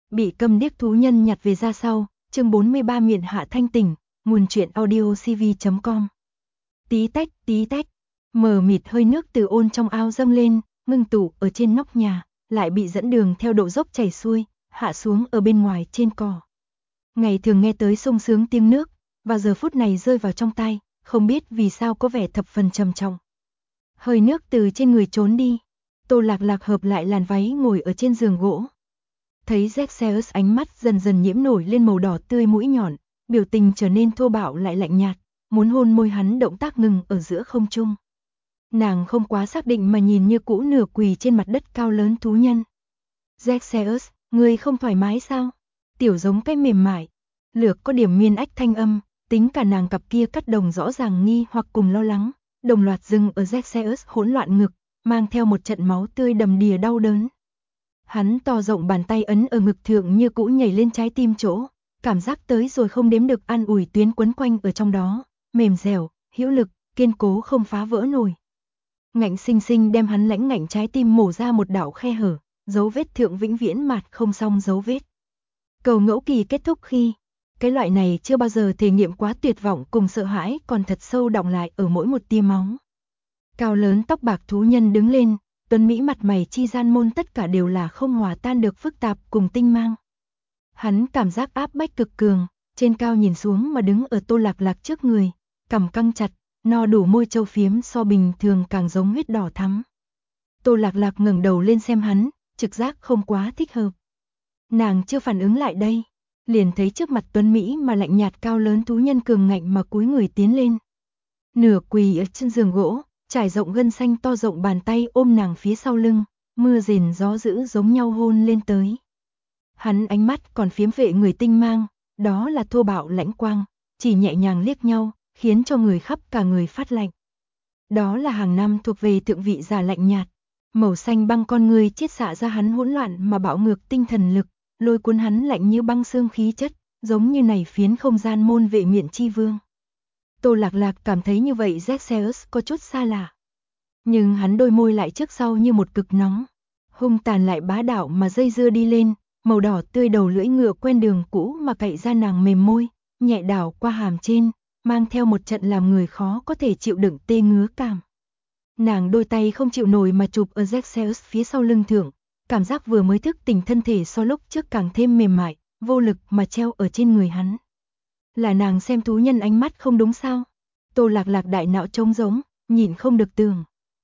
Bị câm điếc thú nhân nhặt về ra sau, chương 43 miệng hạ thanh tỉnh, nguồn truyện audio cv.com. Tí tách, mờ mịt hơi nước từ ôn trong ao dâng lên, ngưng tụ ở trên nóc nhà, lại bị dẫn đường theo độ dốc chảy xuôi, hạ xuống ở bên ngoài trên cỏ. Ngày thường nghe tới sung sướng tiếng nước, và giờ phút này rơi vào trong tai, không biết vì sao có vẻ thập phần trầm trọng. Hơi nước từ trên người trốn đi, Tô Lạc Lạc hợp lại làn váy ngồi ở trên giường gỗ. Thấy Xerxes ánh mắt dần dần nhiễm nổi lên màu đỏ tươi mũi nhọn, biểu tình trở nên thô bạo lại lạnh nhạt, muốn hôn môi hắn động tác ngừng ở giữa không trung. Nàng không quá xác định mà nhìn như cũ nửa quỳ trên mặt đất cao lớn thú nhân. Xerxes, ngươi không thoải mái sao? Tiểu giống cái mềm mại. Lược có điểm miên ách thanh âm, tính cả nàng cặp kia cắt đồng rõ ràng nghi hoặc cùng lo lắng, đồng loạt dừng ở Xerxes hỗn loạn ngực, mang theo một trận máu tươi đầm đìa đau đớn. Hắn to rộng bàn tay ấn ở ngực thượng như cũ nhảy lên trái tim chỗ, cảm giác tới rồi không đếm được an ủi tuyến quấn quanh ở trong đó, mềm dẻo, hữu lực, kiên cố không phá vỡ nổi. Ngạnh sinh sinh đem hắn lãnh ngạnh trái tim mổ ra một đạo khe hở, dấu vết thượng vĩnh viễn mạt không xong dấu vết. Cầu ngẫu kỳ kết thúc khi, cái loại này chưa bao giờ thể nghiệm quá tuyệt vọng cùng sợ hãi còn thật sâu đọng lại ở mỗi một tia máu. Cao lớn tóc bạc thú nhân đứng lên, tuấn mỹ mặt mày chi gian môn tất cả đều là không hòa tan được phức tạp cùng tinh mang. Hắn cảm giác áp bách cực cường, trên cao nhìn xuống mà đứng ở Tô Lạc Lạc trước người, cằm căng chặt, no đủ môi châu phiếm so bình thường càng giống huyết đỏ thắm. Tô Lạc Lạc ngẩng đầu lên xem hắn, trực giác không quá thích hợp. Nàng chưa phản ứng lại đây, liền thấy trước mặt tuấn mỹ mà lạnh nhạt cao lớn thú nhân cường ngạnh mà cúi người tiến lên. Nửa quỳ ở trên giường gỗ, trải rộng gân xanh to rộng bàn tay ôm nàng phía sau lưng, mưa rền gió dữ giống nhau hôn lên tới. Hắn ánh mắt còn phiếm vệ người tinh mang, đó là thô bạo lãnh quang, chỉ nhẹ nhàng liếc nhau, khiến cho người khắp cả người phát lạnh. Đó là hàng năm thuộc về thượng vị giả lạnh nhạt, màu xanh băng con người chiết xạ ra hắn hỗn loạn mà bạo ngược tinh thần lực, lôi cuốn hắn lạnh như băng xương khí chất, giống như này phiến không gian môn vệ miện chi vương. Tô Lạc Lạc cảm thấy như vậy Xerxes có chút xa lạ. Nhưng hắn đôi môi lại trước sau như một cực nóng, hung tàn lại bá đạo mà dây dưa đi lên, màu đỏ tươi đầu lưỡi ngựa quen đường cũ mà cậy ra nàng mềm môi, nhẹ đảo qua hàm trên, mang theo một trận làm người khó có thể chịu đựng tê ngứa cảm. Nàng đôi tay không chịu nổi mà chụp ở Xerxes phía sau lưng thượng, cảm giác vừa mới thức tỉnh thân thể so lúc trước càng thêm mềm mại, vô lực mà treo ở trên người hắn. Là nàng xem thú nhân ánh mắt không đúng sao? Tô Lạc Lạc đại não trống rỗng, nhịn không được tưởng.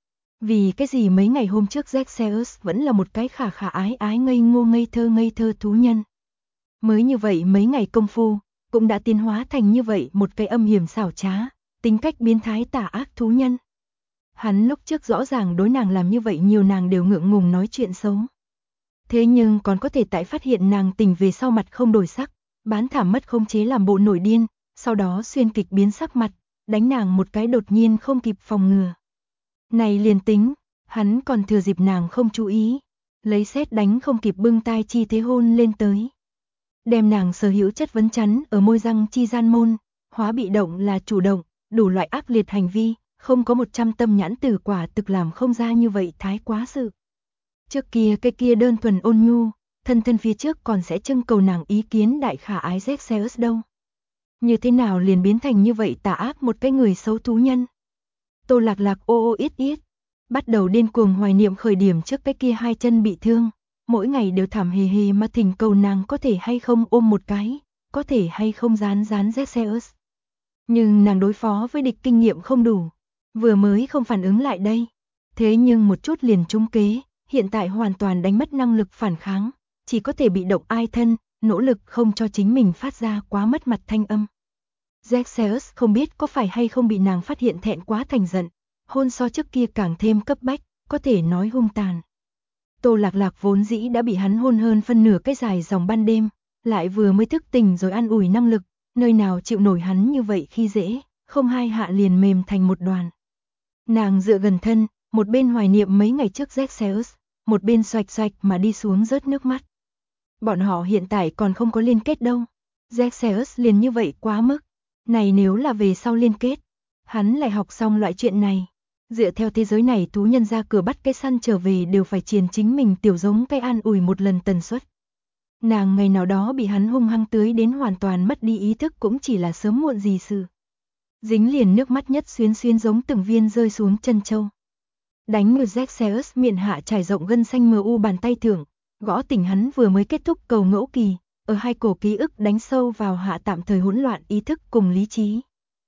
Vì cái gì mấy ngày hôm trước Xerxes vẫn là một cái khả khả ái ái ngây thơ thú nhân. Mới như vậy mấy ngày công phu, cũng đã tiến hóa thành như vậy một cái âm hiểm xảo trá, tính cách biến thái tà ác thú nhân. Hắn lúc trước rõ ràng đối nàng làm như vậy nhiều nàng đều ngượng ngùng nói chuyện xấu. Thế nhưng còn có thể tại phát hiện nàng tình về sau mặt không đổi sắc, bán thảm mất khống chế làm bộ nổi điên, sau đó xuyên kịch biến sắc mặt, đánh nàng một cái đột nhiên không kịp phòng ngừa. Này liền tính, hắn còn thừa dịp nàng không chú ý, lấy sét đánh không kịp bưng tai chi thế hôn lên tới. Đem nàng sở hữu chất vấn chắn ở môi răng chi gian môn, hóa bị động là chủ động, đủ loại ác liệt hành vi, không có 100 tâm nhãn tử quả thực làm không ra như vậy thái quá sự. Trước kia cái kia đơn thuần ôn nhu, thân phía trước còn sẽ trưng cầu nàng ý kiến đại khả ái Xerxes đâu. Như thế nào liền biến thành như vậy tà ác một cái người xấu thú nhân. Tô Lạc Lạc ô yết, bắt đầu điên cuồng hoài niệm khởi điểm trước cái kia hai chân bị thương, mỗi ngày đều thảm hề hề mà thỉnh cầu nàng có thể hay không ôm một cái, có thể hay không dán Xerxes. Nhưng nàng đối phó với địch kinh nghiệm không đủ, vừa mới không phản ứng lại đây, thế nhưng một chút liền trúng kế, hiện tại hoàn toàn đánh mất năng lực phản kháng, chỉ có thể bị động ai thân, nỗ lực không cho chính mình phát ra quá mất mặt thanh âm. Xerxes không biết có phải hay không bị nàng phát hiện thẹn quá thành giận, hôn so trước kia càng thêm cấp bách, có thể nói hung tàn. Tô Lạc Lạc vốn dĩ đã bị hắn hôn hơn phân nửa cái dài dòng ban đêm, lại vừa mới thức tỉnh rồi an ủi năng lực, nơi nào chịu nổi hắn như vậy khi dễ, không hai hạ liền mềm thành một đoàn. Nàng dựa gần thân, một bên hoài niệm mấy ngày trước Xerxes, một bên xoạch xoạch mà đi xuống rớt nước mắt. Bọn họ hiện tại còn không có liên kết đâu. Xerxes liền như vậy quá mức. Này nếu là về sau liên kết, hắn lại học xong loại chuyện này. Dựa theo thế giới này thú nhân ra cửa bắt cái săn trở về đều phải triền chính mình tiểu giống cái an ủi một lần tần suất. Nàng ngày nào đó bị hắn hung hăng tưới đến hoàn toàn mất đi ý thức cũng chỉ là sớm muộn gì sự. Dính liền nước mắt nhất xuyến xuyến giống từng viên rơi xuống chân châu. Đánh ngược Xerxes miệng hạ trải rộng gân xanh mờ u bàn tay thưởng, gõ tỉnh hắn vừa mới kết thúc cầu ngẫu kỳ, ở hai cổ ký ức đánh sâu vào hạ tạm thời hỗn loạn ý thức cùng lý trí.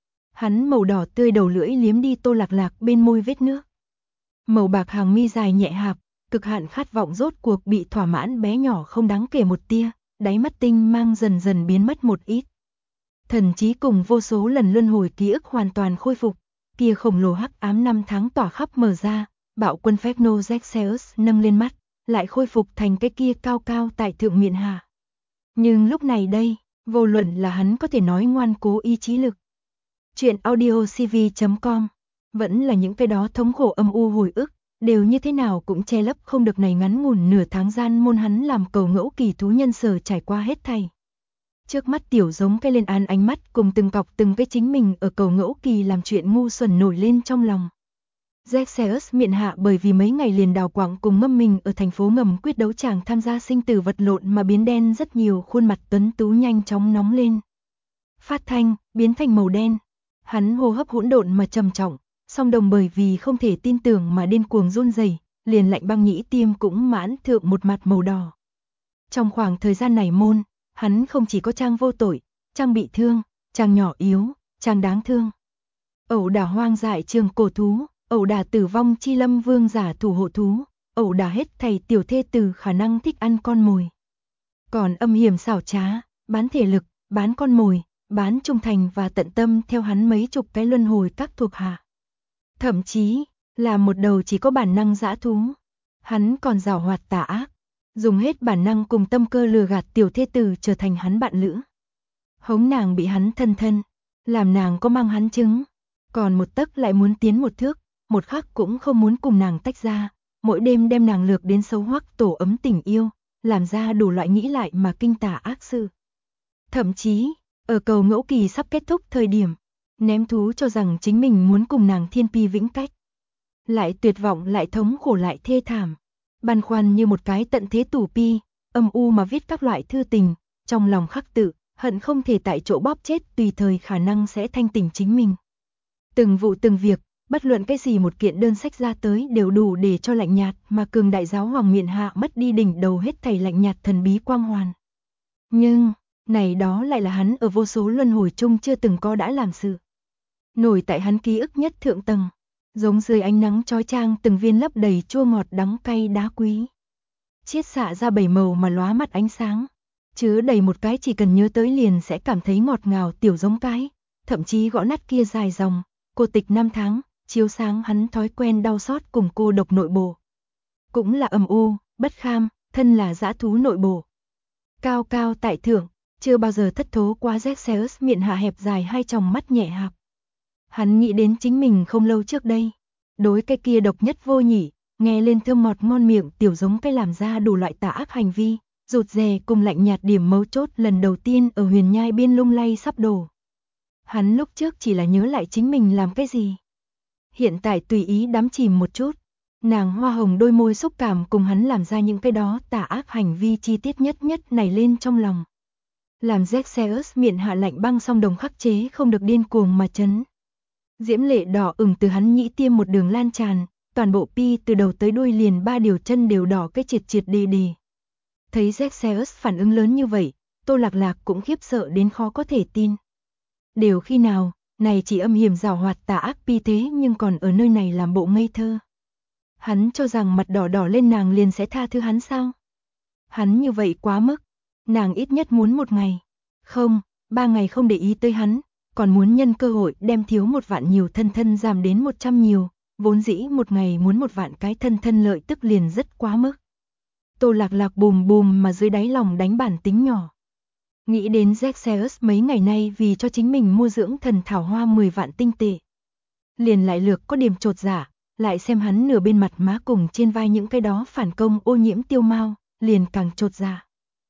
Hắn màu đỏ tươi đầu lưỡi liếm đi Tô Lạc Lạc bên môi vết nước. Màu bạc hàng mi dài nhẹ hạp, cực hạn khát vọng rốt cuộc bị thỏa mãn bé nhỏ không đáng kể một tia, đáy mắt tinh mang dần dần biến mất một ít. Thần trí cùng vô số lần luân hồi ký ức hoàn toàn khôi phục, kia khổng lồ hắc ám năm tháng tỏa khắp mở ra, bạo quân phép nô Xerxes nâng lên mắt, lại khôi phục thành cái kia cao cao tại thượng miện hạ. Nhưng lúc này đây, vô luận là hắn có thể nói ngoan cố ý chí lực. Chuyện audiocv.com, vẫn là những cái đó thống khổ âm u hồi ức, đều như thế nào cũng che lấp không được này ngắn ngủn nửa tháng gian môn hắn làm cầu ngẫu kỳ thú nhân sở trải qua hết thảy. Trước mắt tiểu giống cái lên án ánh mắt cùng từng cọc từng cái chính mình ở cầu ngẫu kỳ làm chuyện ngu xuẩn nổi lên trong lòng. Xerxes miệng hạ bởi vì mấy ngày liền đào quảng cùng ngâm mình ở thành phố ngầm quyết đấu chàng tham gia sinh tử vật lộn mà biến đen rất nhiều, khuôn mặt tuấn tú nhanh chóng nóng lên. Phát thanh, biến thành màu đen. Hắn hô hấp hỗn độn mà trầm trọng, song đồng bởi vì không thể tin tưởng mà điên cuồng run rẩy, liền lạnh băng nhĩ tiêm cũng mãn thượng một mặt màu đỏ. Trong khoảng thời gian này môn, hắn không chỉ có trang vô tội, trang bị thương, trang nhỏ yếu, trang đáng thương. Ẩu đả hoang dại trường cổ thú, ẩu đả tử vong chi lâm vương giả thủ hộ thú, ẩu đả hết thầy tiểu thê từ khả năng thích ăn con mồi. Còn âm hiểm xảo trá, bán thể lực, bán con mồi, bán trung thành và tận tâm theo hắn mấy chục cái luân hồi các thuộc hạ. Thậm chí, là một đầu chỉ có bản năng dã thú. Hắn còn giảo hoạt tà ác, dùng hết bản năng cùng tâm cơ lừa gạt tiểu thê tử trở thành hắn bạn lữ. Hống nàng bị hắn thân thân, làm nàng có mang hắn trứng, còn một tấc lại muốn tiến một thước, một khắc cũng không muốn cùng nàng tách ra, mỗi đêm đem nàng lược đến xấu hoắc tổ ấm tình yêu, làm ra đủ loại nghĩ lại mà kinh tả ác sự. Thậm chí, ở cầu ngẫu kỳ sắp kết thúc thời điểm, ném thú cho rằng chính mình muốn cùng nàng thiên pi vĩnh cách. Lại tuyệt vọng lại thống khổ lại thê thảm, băn khoăn như một cái tận thế tù pi, âm u mà viết các loại thư tình, trong lòng khắc tự, hận không thể tại chỗ bóp chết tùy thời khả năng sẽ thanh tỉnh chính mình. Từng vụ từng việc, bất luận cái gì một kiện đơn sách ra tới đều đủ để cho lạnh nhạt mà cường đại giáo hoàng miện hạ mất đi đỉnh đầu hết thảy lạnh nhạt thần bí quang hoàn. Nhưng, này đó lại là hắn ở vô số luân hồi chung chưa từng có đã làm sự. Nổi tại hắn ký ức nhất thượng tầng, giống dưới ánh nắng chói chang từng viên lấp đầy chua ngọt đắng cay đá quý. Chiết xạ ra bảy màu mà lóa mắt ánh sáng, chứa đầy một cái chỉ cần nhớ tới liền sẽ cảm thấy ngọt ngào tiểu giống cái, thậm chí gõ nát kia dài dòng, cô tịch năm tháng, chiếu sáng hắn thói quen đau xót cùng cô độc nội bộ. Cũng là âm u, bất kham, thân là dã thú nội bộ. Cao cao tại thượng, chưa bao giờ thất thố quá Xerxes miệng hạ hẹp dài hai tròng mắt nhẹ hạp. Hắn nghĩ đến chính mình không lâu trước đây, đối cái kia độc nhất vô nhị, nghe lên thơm ngọt ngon miệng tiểu giống cái làm ra đủ loại tà ác hành vi, rụt rè cùng lạnh nhạt điểm mấu chốt lần đầu tiên ở huyền nhai biên lung lay sắp đổ. Hắn lúc trước chỉ là nhớ lại chính mình làm cái gì. Hiện tại tùy ý đắm chìm một chút, nàng hoa hồng đôi môi xúc cảm cùng hắn làm ra những cái đó tà ác hành vi chi tiết nhất nhất này lên trong lòng. Làm Xerxes miệng hạ lạnh băng song đồng khắc chế không được điên cuồng mà chấn. Diễm lệ đỏ ửng từ hắn nhĩ tiêm một đường lan tràn, toàn bộ pi từ đầu tới đuôi liền ba điều chân đều đỏ cái triệt triệt đề đề. Thấy Xerxes phản ứng lớn như vậy, Tô Lạc Lạc cũng khiếp sợ đến khó có thể tin. Đều khi nào, này chỉ âm hiểm giảo hoạt tà ác pi thế nhưng còn ở nơi này làm bộ ngây thơ. Hắn cho rằng mặt đỏ đỏ lên nàng liền sẽ tha thứ hắn sao? Hắn như vậy quá mức, nàng ít nhất muốn một ngày, không, 3 ngày không để ý tới hắn, còn muốn nhân cơ hội đem thiếu một vạn nhiều thân thân giảm đến 100 nhiều, vốn dĩ một ngày muốn một vạn cái thân thân lợi tức liền rất quá mức. Tô Lạc Lạc bùm bùm mà dưới đáy lòng đánh bản tính nhỏ. Nghĩ đến Xerxes mấy ngày nay vì cho chính mình mua dưỡng thần thảo hoa 10 vạn tinh tệ. Liền lại lược có điểm chột dạ, lại xem hắn nửa bên mặt má cùng trên vai những cái đó phản công ô nhiễm tiêu mau, liền càng chột dạ.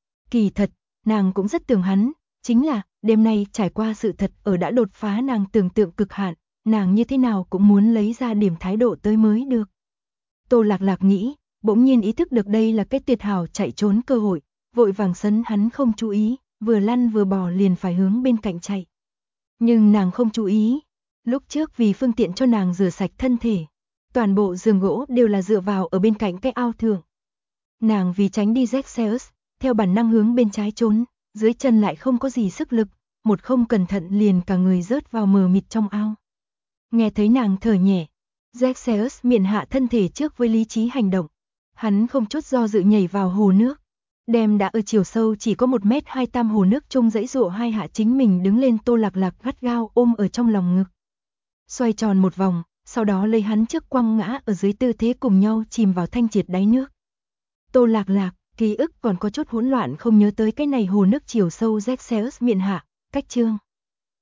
Kỳ thật, nàng cũng rất tưởng hắn, chính là, đêm nay trải qua sự thật ở đã đột phá nàng tưởng tượng cực hạn, nàng như thế nào cũng muốn lấy ra điểm thái độ tới mới được. Tô Lạc Lạc nghĩ, bỗng nhiên ý thức được đây là cái tuyệt hảo chạy trốn cơ hội, vội vàng sấn hắn không chú ý, vừa lăn vừa bò liền phải hướng bên cạnh chạy. Nhưng nàng không chú ý, lúc trước vì phương tiện cho nàng rửa sạch thân thể, toàn bộ giường gỗ đều là dựa vào ở bên cạnh cái ao thượng. Nàng vì tránh đi Zexeus, theo bản năng hướng bên trái trốn, dưới chân lại không có gì sức lực, một không cẩn thận liền cả người rớt vào mờ mịt trong ao. Nghe thấy nàng thở nhẹ, Zexeus miện hạ thân thể trước với lý trí hành động. Hắn không chút do dự nhảy vào hồ nước, đem đã ở chiều sâu chỉ có 1m2 hồ nước trông dãy dụa hai hạ chính mình đứng lên. Tô Lạc Lạc gắt gao ôm ở trong lòng ngực. Xoay tròn một vòng, sau đó lấy hắn trước quăng ngã ở dưới tư thế cùng nhau chìm vào thanh triệt đáy nước. Tô Lạc Lạc, ký ức còn có chút hỗn loạn không nhớ tới cái này hồ nước chiều sâu Zexeus miện hạ, cách chương.